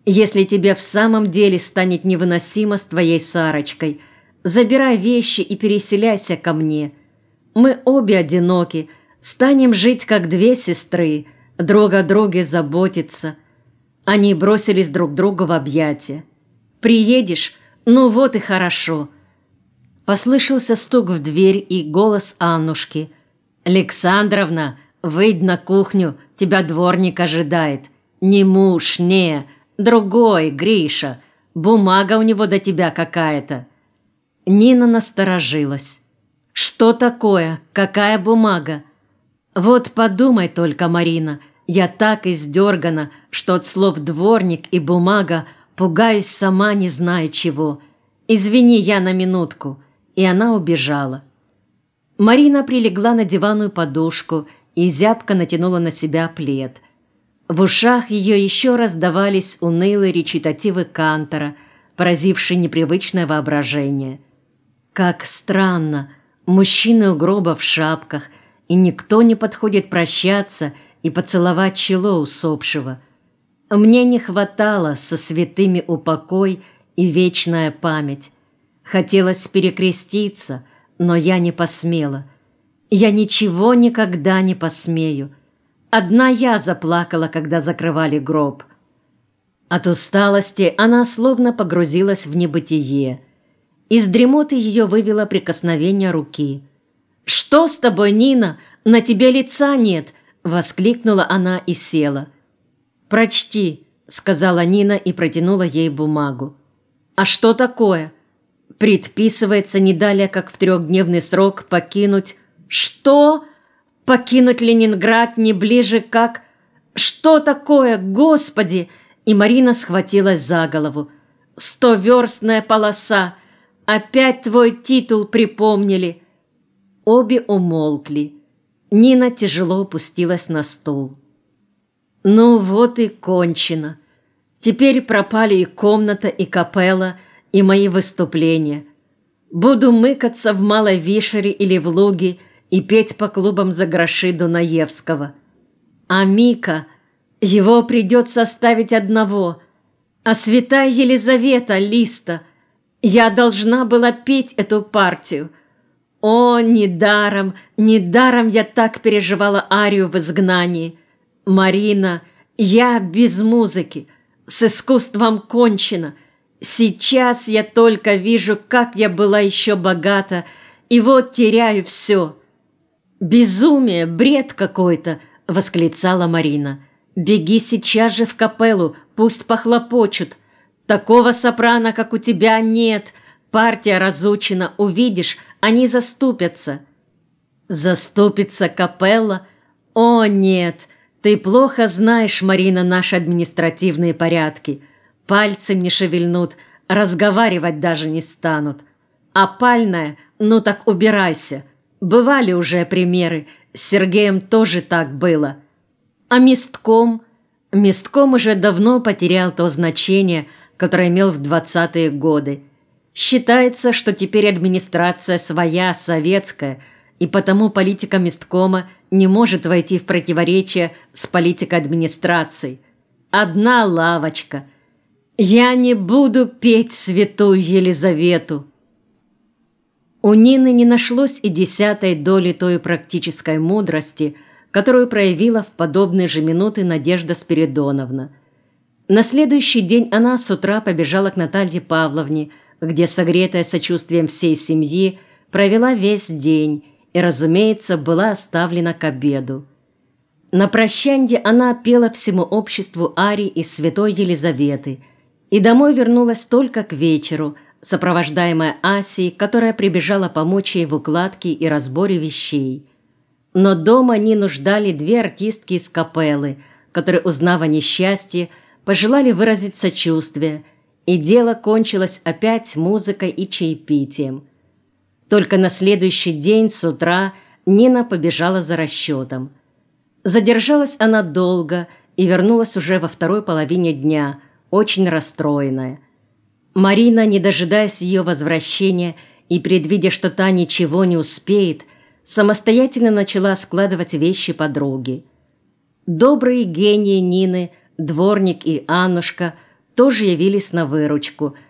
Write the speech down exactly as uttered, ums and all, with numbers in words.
Если тебе в самом деле станет невыносимо с твоей Сарочкой, забирай вещи и переселяйся ко мне. Мы обе одиноки, станем жить как две сестры, друг о друге заботиться». Они бросились друг другу в объятия. «Приедешь? Ну вот и хорошо». Послышался стук в дверь и голос Аннушки. «Александровна, выйдь на кухню, тебя дворник ожидает. Не муж, не, другой, Гриша. Бумага у него до тебя какая-то». Нина насторожилась. «Что такое? Какая бумага?» «Вот подумай только, Марина, я так издергана, что от слов «дворник» и «бумага» пугаюсь сама не зная чего. Извини, я на минутку». И она убежала. Марина прилегла на диванную подушку и зябко натянула на себя плед. В ушах ее еще раздавались унылые речитативы Кантора, поразившие непривычное воображение. Как странно, мужчины у гроба в шапках, и никто не подходит прощаться и поцеловать чело усопшего. Мне не хватало со святыми упокой и вечная память. Хотелось перекреститься, но я не посмела. Я ничего никогда не посмею. Одна я заплакала, когда закрывали гроб. От усталости она словно погрузилась в небытие. Из дремоты ее вывело прикосновение руки. «Что с тобой, Нина? На тебе лица нет!» — воскликнула она и села. «Прочти», — сказала Нина и протянула ей бумагу. «А что такое?» «Предписывается не далее, как в трехдневный срок покинуть...» «Что? Покинуть Ленинград не ближе, как...» «Что такое, Господи?» И Марина схватилась за голову. «Стоверстная полоса! Опять твой титул припомнили!» Обе умолкли. Нина тяжело опустилась на стул. «Ну вот и кончено. Теперь пропали и комната, и капелла, и мои выступления. Буду мыкаться в Малой Вишере или в Луге и петь по клубам за гроши Дунаевского. А Мика, его придется оставить одного. А святая Елизавета Листа, я должна была петь эту партию. О, недаром, недаром я так переживала арию в изгнании. Марина, я без музыки, с искусством кончена. Сейчас я только вижу, как я была еще богата, и вот теряю все». «Безумие, бред какой-то!» — восклицала Марина. «Беги сейчас же в капеллу, пусть похлопочут. Такого сопрано, как у тебя, нет. Партия разучена, увидишь, они заступятся». «Заступится капелла? О, нет! Ты плохо знаешь, Марина, наши административные порядки. Пальцем не шевельнут, разговаривать даже не станут. Опальная, ну так убирайся. Бывали уже примеры, с Сергеем тоже так было. А местком? Местком уже давно потерял то значение, которое имел в двадцатые годы. Считается, что теперь администрация своя, советская, и потому политика месткома не может войти в противоречие с политикой администрации. Одна лавочка. Я не буду петь святую Елизавету. У Нины не нашлось и десятой доли той практической мудрости, которую проявила в подобные же минуты Надежда Спиридоновна. На следующий день она с утра побежала к Наталье Павловне, где, согретая сочувствием всей семьи, провела весь день и, разумеется, была оставлена к обеду. На прощанье она пела всему обществу арии из святой Елизаветы и домой вернулась только к вечеру, сопровождаемая Асей, которая прибежала помочь ей в укладке и разборе вещей. Но дома Нину ждали две артистки из капеллы, которые, узнав о несчастье, пожелали выразить сочувствие, и дело кончилось опять музыкой и чаепитием. Только на следующий день с утра Нина побежала за расчетом. Задержалась она долго и вернулась уже во второй половине дня, очень расстроенная. Марина, не дожидаясь ее возвращения и предвидя, что та ничего не успеет, самостоятельно начала складывать вещи подруги. Добрые гении Нины, дворник и Аннушка, тоже явились на выручку –